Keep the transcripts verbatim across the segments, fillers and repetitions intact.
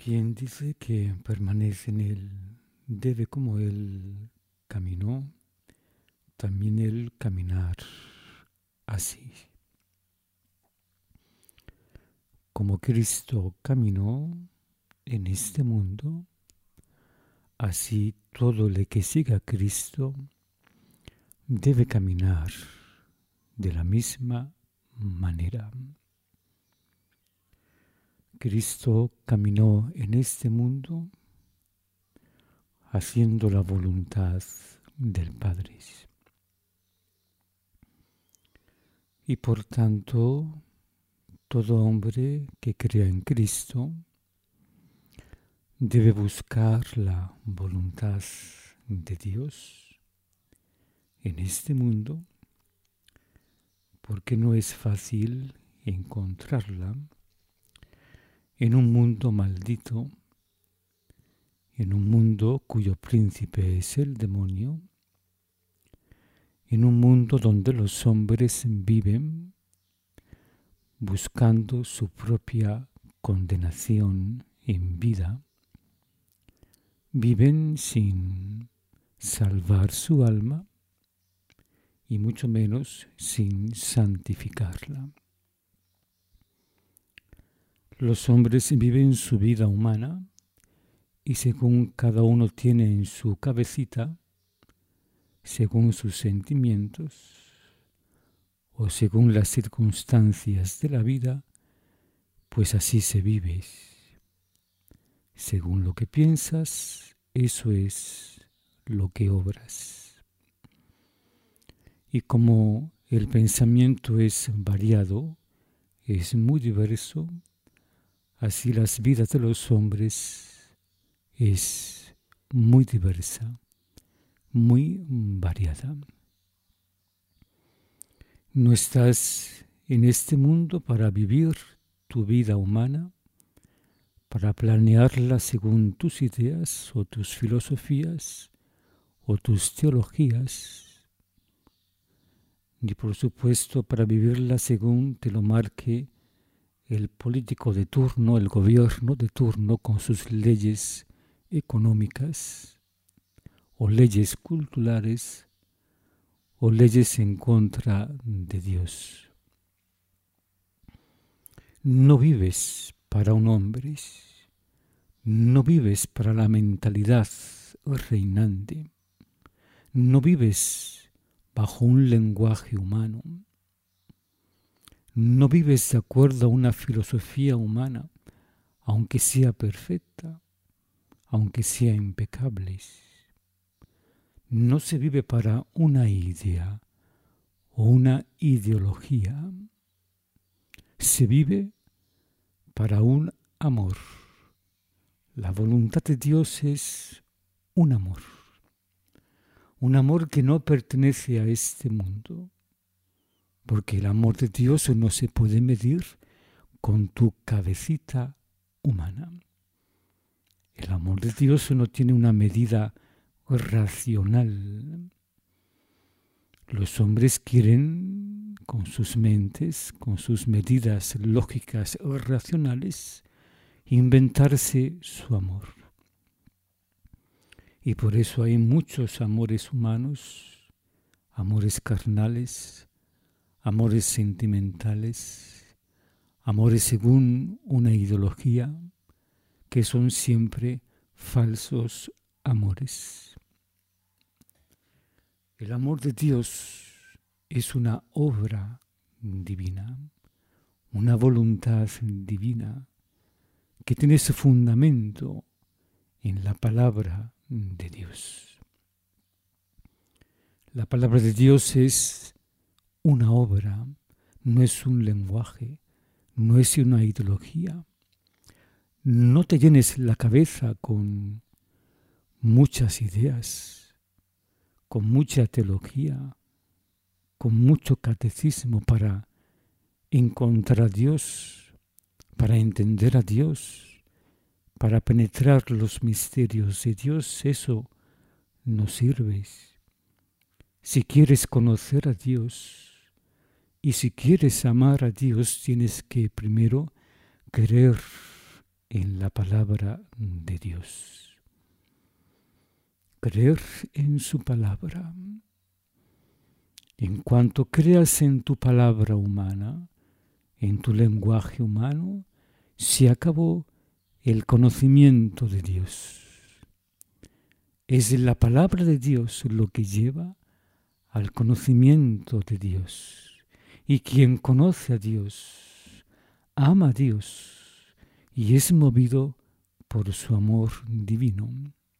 Quien dice que permanece en él debe, como él caminó, también él caminar así. Como Cristo caminó en este mundo, así todo el que siga a Cristo debe caminar de la misma manera. Cristo caminó en este mundo haciendo la voluntad del Padre. Y por tanto, todo hombre que crea en Cristo debe buscar la voluntad de Dios en este mundo, porque no es fácil encontrarla en un mundo maldito, en un mundo cuyo príncipe es el demonio, en un mundo donde los hombres viven buscando su propia condenación en vida, viven sin salvar su alma y mucho menos sin santificarla. Los hombres viven su vida humana y según cada uno tiene en su cabecita, según sus sentimientos o según las circunstancias de la vida, pues así se vive. Según lo que piensas, eso es lo que obras. Y como el pensamiento es variado, es muy diverso, así las vidas de los hombres es muy diversa, muy variada. No estás en este mundo para vivir tu vida humana, para planearla según tus ideas o tus filosofías o tus teologías, ni por supuesto para vivirla según te lo marque el político de turno, el gobierno de turno con sus leyes económicas o leyes culturales o leyes en contra de Dios. No vives para un hombre, no vives para la mentalidad reinante, no vives bajo un lenguaje humano, no vives de acuerdo a una filosofía humana, aunque sea perfecta, aunque sea impecable. No se vive para una idea o una ideología, se vive para un amor. La voluntad de Dios es un amor, un amor que no pertenece a este mundo, porque el amor de Dios no se puede medir con tu cabecita humana. El amor de Dios no tiene una medida racional. Los hombres quieren, con sus mentes, con sus medidas lógicas o racionales, inventarse su amor. Y por eso hay muchos amores humanos, amores carnales, amores sentimentales, amores según una ideología, que son siempre falsos amores. El amor de Dios es una obra divina, una voluntad divina que tiene su fundamento en la palabra de Dios. La palabra de Dios es una obra, no es un lenguaje, no es una ideología. No te llenes la cabeza con muchas ideas, con mucha teología, con mucho catecismo para encontrar a Dios, para entender a Dios, para penetrar los misterios de Dios. Eso no sirve. Si quieres conocer a Dios y si quieres amar a Dios, tienes que primero querer en la palabra de Dios. Creer en su palabra. En cuanto creas en tu palabra humana, en tu lenguaje humano, se acabó el conocimiento de Dios. Es la palabra de Dios lo que lleva al conocimiento de Dios. Y quien conoce a Dios, ama a Dios y es movido por su amor divino.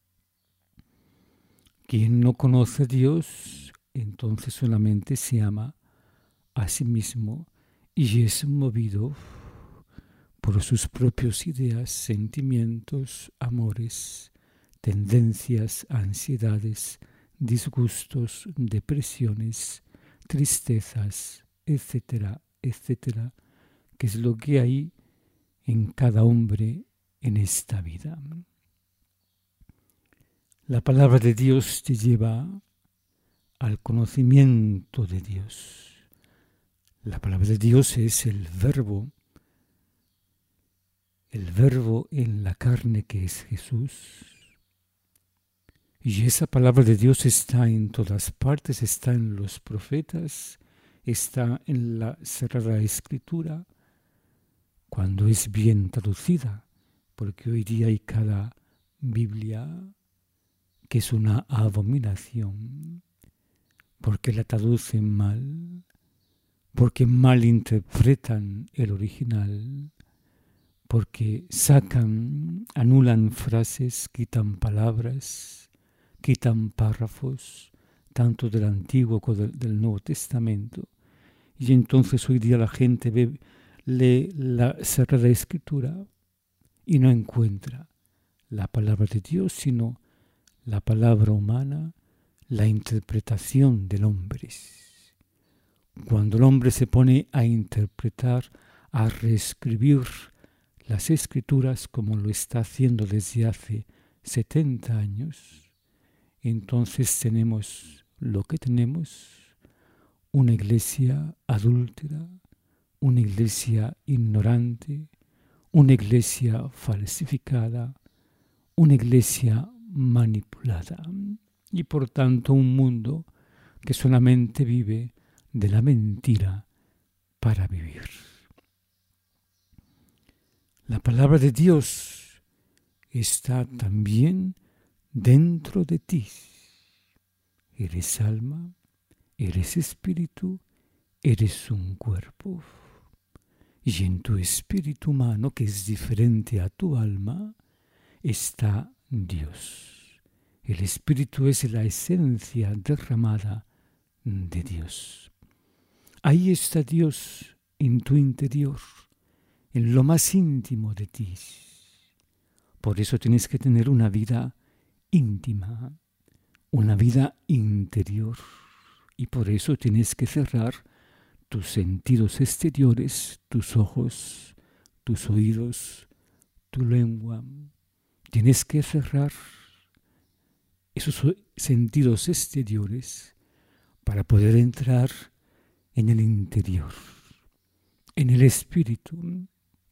Quien no conoce a Dios, entonces solamente se ama a sí mismo y es movido por sus propias ideas, sentimientos, amores, tendencias, ansiedades, disgustos, depresiones, tristezas, etcétera, etcétera, que es lo que hay en cada hombre en esta vida. La palabra de Dios te lleva al conocimiento de Dios. La palabra de Dios es el verbo, el verbo en la carne que es Jesús. Y esa palabra de Dios está en todas partes, está en los profetas, está en la Sagrada Escritura, cuando es bien traducida, porque hoy día hay cada Biblia que es una abominación, porque la traducen mal, porque malinterpretan el original, porque sacan, anulan frases, quitan palabras, quitan párrafos, tanto del Antiguo como del, del Nuevo Testamento. Y entonces hoy día la gente ve, lee la Sagrada Escritura y no encuentra la palabra de Dios, sino la palabra humana, la interpretación del hombre. Cuando el hombre se pone a interpretar, a reescribir las Escrituras como lo está haciendo desde hace setenta años, entonces tenemos lo que tenemos, una iglesia adúltera, una iglesia ignorante, una iglesia falsificada, una iglesia manipulada y por tanto un mundo que solamente vive de la mentira para vivir. La palabra de Dios está también dentro de ti. Eres alma, eres espíritu, eres un cuerpo. Y en tu espíritu humano, que es diferente a tu alma, está Dios. El espíritu es la esencia derramada de Dios. Ahí está Dios en tu interior, en lo más íntimo de ti. Por eso tienes que tener una vida íntima, una vida interior. Y por eso tienes que cerrar tus sentidos exteriores, tus ojos, tus oídos, tu lengua. Tienes que cerrar esos sentidos exteriores para poder entrar en el interior, en el espíritu.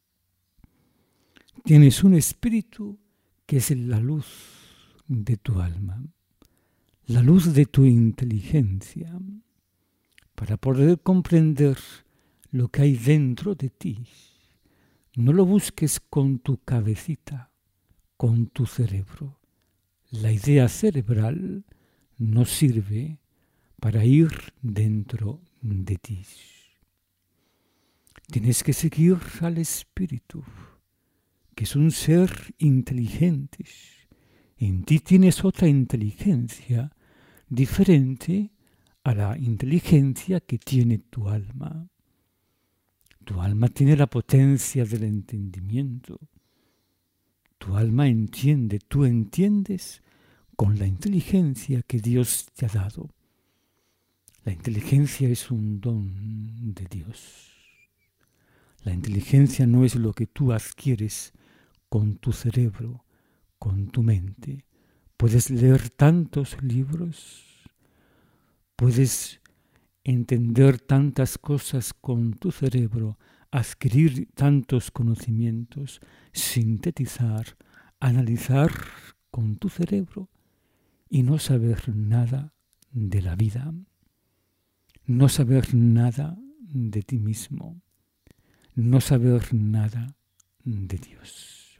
Tienes un espíritu que es la luz de tu alma, la luz de tu inteligencia, para poder comprender lo que hay dentro de ti. No lo busques con tu cabecita, con tu cerebro. La idea cerebral no sirve para ir dentro de ti. Tienes que seguir al espíritu, que es un ser inteligente. En ti tienes otra inteligencia diferente a la inteligencia que tiene tu alma. Tu alma tiene la potencia del entendimiento. Tu alma entiende, tú entiendes con la inteligencia que Dios te ha dado. La inteligencia es un don de Dios. La inteligencia no es lo que tú adquieres con tu cerebro, con tu mente. Puedes leer tantos libros, puedes entender tantas cosas con tu cerebro adquirir tantos conocimientos, sintetizar, analizar con tu cerebro y no saber nada de la vida, no saber nada de ti mismo, no saber nada de Dios.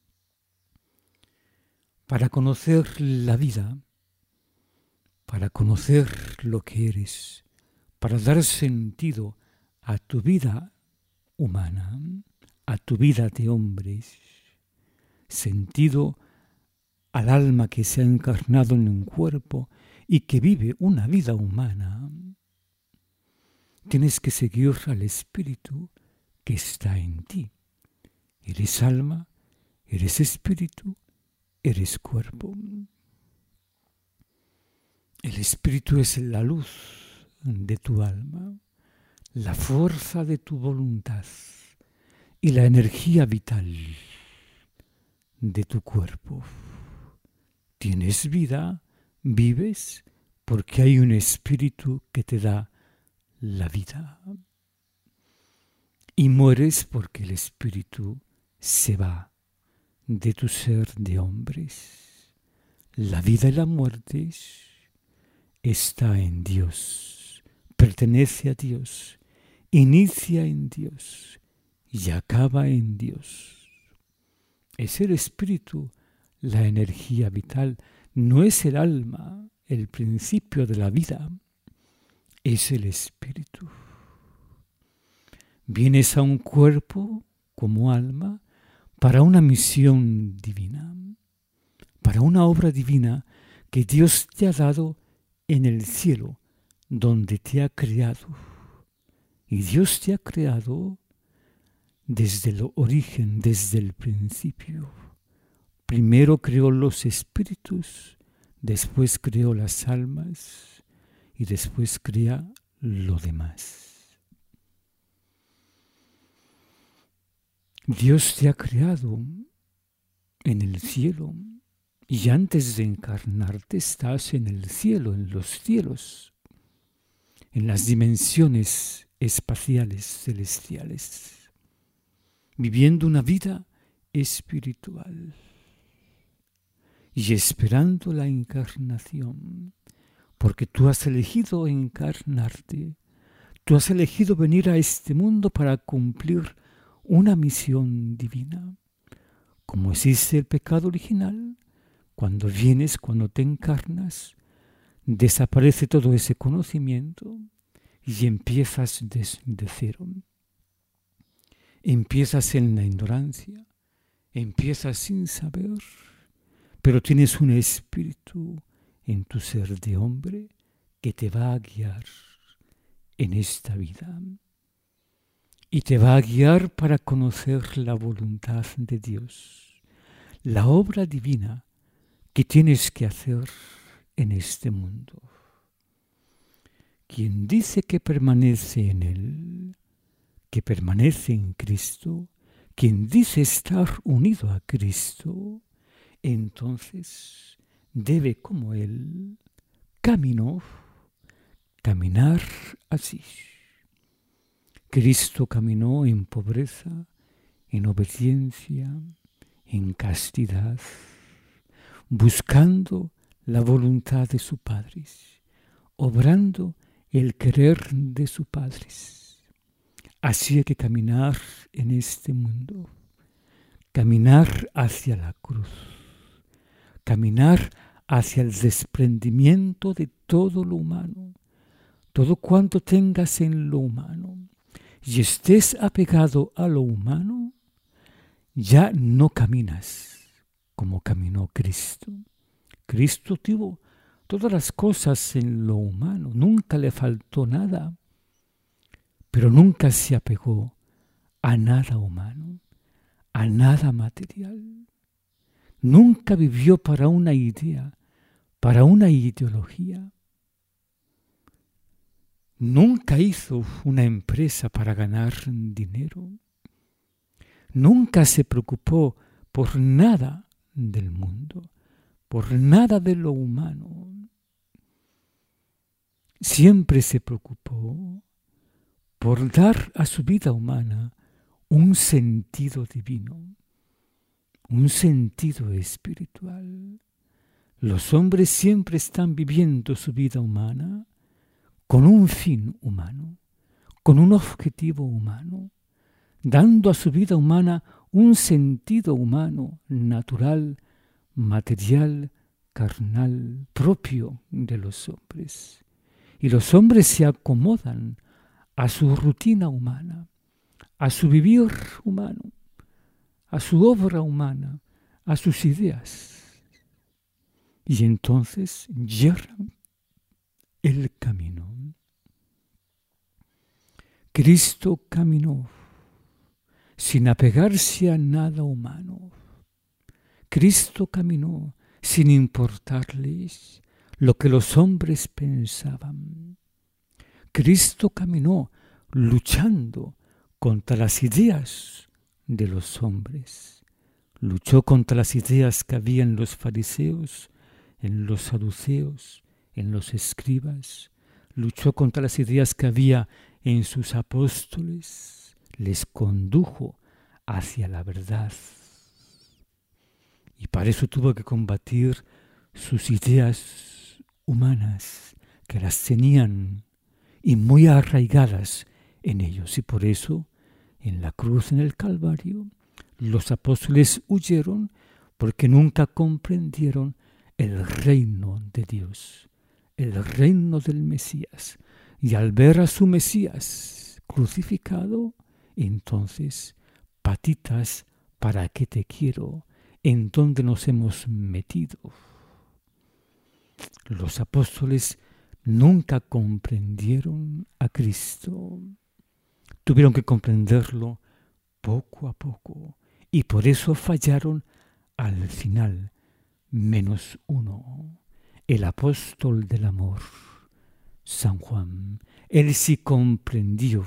Para conocer la vida, para conocer lo que eres, para dar sentido a tu vida humana, a tu vida de hombres, sentido al alma que se ha encarnado en un cuerpo y que vive una vida humana, tienes que seguir al Espíritu que está en ti. Eres alma, eres espíritu, eres cuerpo. El Espíritu es la luz de tu alma, la fuerza de tu voluntad y la energía vital de tu cuerpo. Tienes vida, vives, porque hay un Espíritu que te da la vida. Y mueres porque el Espíritu se va de tu ser de hombres. La vida y la muerte está en Dios, pertenece a Dios, inicia en Dios y acaba en Dios. Es el Espíritu la energía vital, no es el alma el principio de la vida, es el Espíritu. Vienes a un cuerpo como alma para una misión divina, para una obra divina que Dios te ha dado en el cielo, donde te ha creado. Y Dios te ha creado desde el origen, desde el principio. Primero creó los espíritus, después creó las almas y después crea lo demás. Dios te ha creado en el cielo y antes de encarnarte estás en el cielo, en los cielos, en las dimensiones espaciales celestiales, viviendo una vida espiritual y esperando la encarnación, porque tú has elegido encarnarte, tú has elegido venir a este mundo para cumplir una misión divina. Como existe el pecado original, cuando vienes, cuando te encarnas, desaparece todo ese conocimiento y empiezas desde cero. Empiezas en la ignorancia, empiezas sin saber, pero tienes un espíritu en tu ser de hombre que te va a guiar en esta vida. Y te va a guiar para conocer la voluntad de Dios, la obra divina que tienes que hacer en este mundo. Quien dice que permanece en Él, que permanece en Cristo, quien dice estar unido a Cristo, entonces debe como Él caminó, caminar así. Cristo caminó en pobreza, en obediencia, en castidad, buscando la voluntad de su Padre, obrando el querer de su Padre. Así hay que caminar en este mundo, caminar hacia la cruz, caminar hacia el desprendimiento de todo lo humano, todo cuanto tengas en lo humano, y estés apegado a lo humano, ya no caminas como caminó Cristo. Cristo tuvo todas las cosas en lo humano, nunca le faltó nada, pero nunca se apegó a nada humano, a nada material. Nunca vivió para una idea, para una ideología. Nunca hizo una empresa para ganar dinero. Nunca se preocupó por nada del mundo, por nada de lo humano. Siempre se preocupó por dar a su vida humana un sentido divino, un sentido espiritual. Los hombres siempre están viviendo su vida humana con un fin humano, con un objetivo humano, dando a su vida humana un sentido humano, natural, material, carnal, propio de los hombres. Y los hombres se acomodan a su rutina humana, a su vivir humano, a su obra humana, a sus ideas. Y entonces yerran el camino. Cristo caminó sin apegarse a nada humano. Cristo caminó sin importarles lo que los hombres pensaban. Cristo caminó luchando contra las ideas de los hombres. Luchó contra las ideas que había en los fariseos, en los saduceos, en los escribas. Luchó contra las ideas que había en sus apóstoles. Les condujo hacia la verdad. Y para eso tuvo que combatir sus ideas humanas, que las tenían y muy arraigadas en ellos. Y por eso, en la cruz, en el Calvario, los apóstoles huyeron porque nunca comprendieron el reino de Dios, el reino del Mesías. Y al ver a su Mesías crucificado, entonces, patitas, ¿para qué te quiero? ¿En dónde nos hemos metido? Los apóstoles nunca comprendieron a Cristo. Tuvieron que comprenderlo poco a poco y por eso fallaron al final, menos uno, el apóstol del amor, San Juan. Él sí comprendió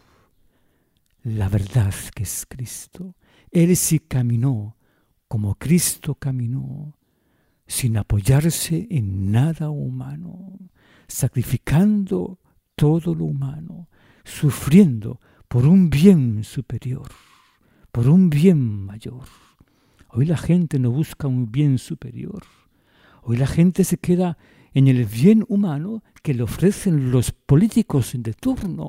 la verdad que es Cristo. Él sí caminó como Cristo caminó, sin apoyarse en nada humano, sacrificando todo lo humano, sufriendo por un bien superior, por un bien mayor. Hoy la gente no busca un bien superior. Hoy la gente se queda en el bien humano que le ofrecen los políticos de turno.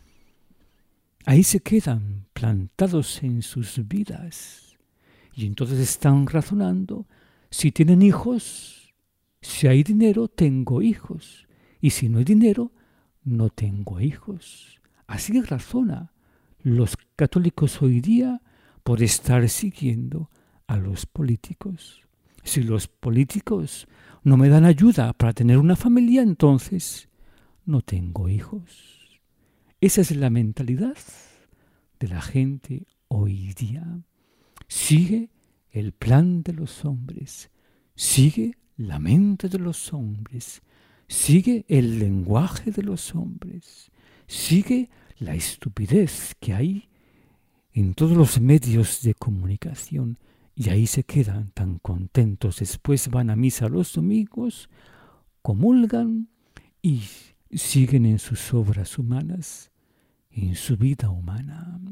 Ahí se quedan plantados en sus vidas. Y entonces están razonando, si tienen hijos, si hay dinero, tengo hijos. Y si no hay dinero, no tengo hijos. Así razona los católicos hoy día por estar siguiendo a los políticos. Si los políticos no me dan ayuda para tener una familia, entonces no tengo hijos. Esa es la mentalidad de la gente hoy día. Sigue el plan de los hombres, sigue la mente de los hombres, sigue el lenguaje de los hombres, sigue la estupidez que hay en todos los medios de comunicación y ahí se quedan tan contentos. Después van a misa los domingos, comulgan y siguen en sus obras humanas, en su vida humana.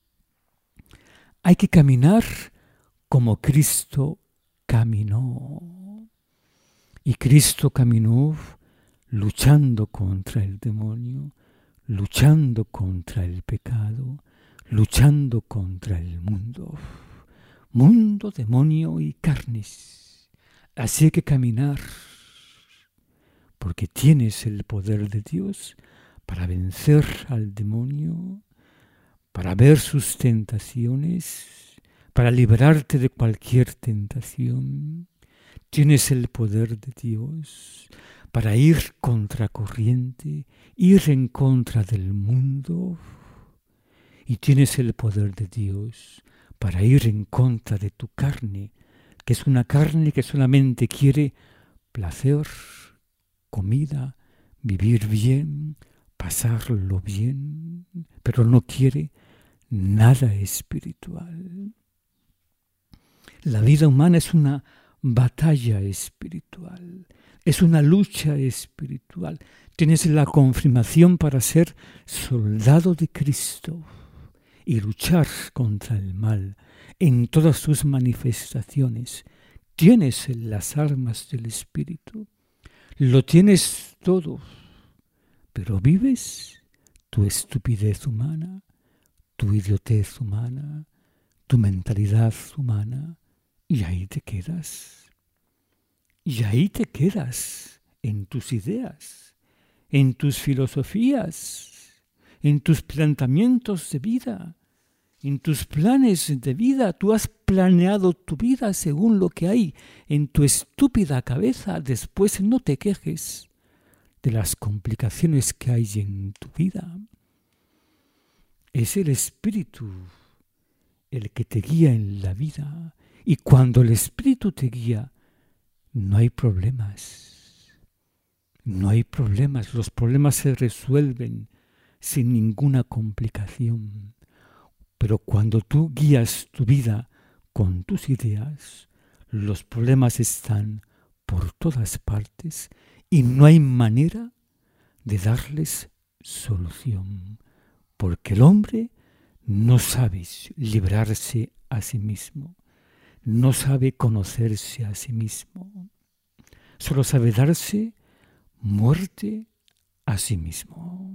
Hay que caminar como Cristo caminó. Y Cristo caminó luchando contra el demonio, luchando contra el pecado, luchando contra el mundo. Mundo, demonio y carnes. Así hay que caminar, porque tienes el poder de Dios para vencer al demonio, para ver sus tentaciones, para librarte de cualquier tentación. Tienes el poder de Dios para ir contracorriente, ir en contra del mundo. Y tienes el poder de Dios para ir en contra de tu carne, que es una carne que solamente quiere placer, comida, vivir bien, pasarlo bien, pero no quiere nada espiritual. La vida humana es una batalla espiritual Es una lucha espiritual. Tienes la confirmación para ser soldado de Cristo y luchar contra el mal en todas sus manifestaciones. Tienes las armas del Espíritu. Lo tienes todo. Pero vives tu estupidez humana, tu idiotez humana, tu mentalidad humana, y ahí te quedas. Y ahí te quedas en tus ideas, en tus filosofías, en tus planteamientos de vida, en tus planes de vida. Tú has planeado tu vida según lo que hay en tu estúpida cabeza. Después no te quejes de las complicaciones que hay en tu vida. Es el Espíritu el que te guía en la vida. Y cuando el Espíritu te guía, no hay problemas. No hay problemas. Los problemas se resuelven sin ninguna complicación. Pero cuando tú guías tu vida con tus ideas, los problemas están por todas partes y no hay manera de darles solución. Porque el hombre no sabe librarse a sí mismo. No sabe conocerse a sí mismo. Solo sabe darse muerte a sí mismo.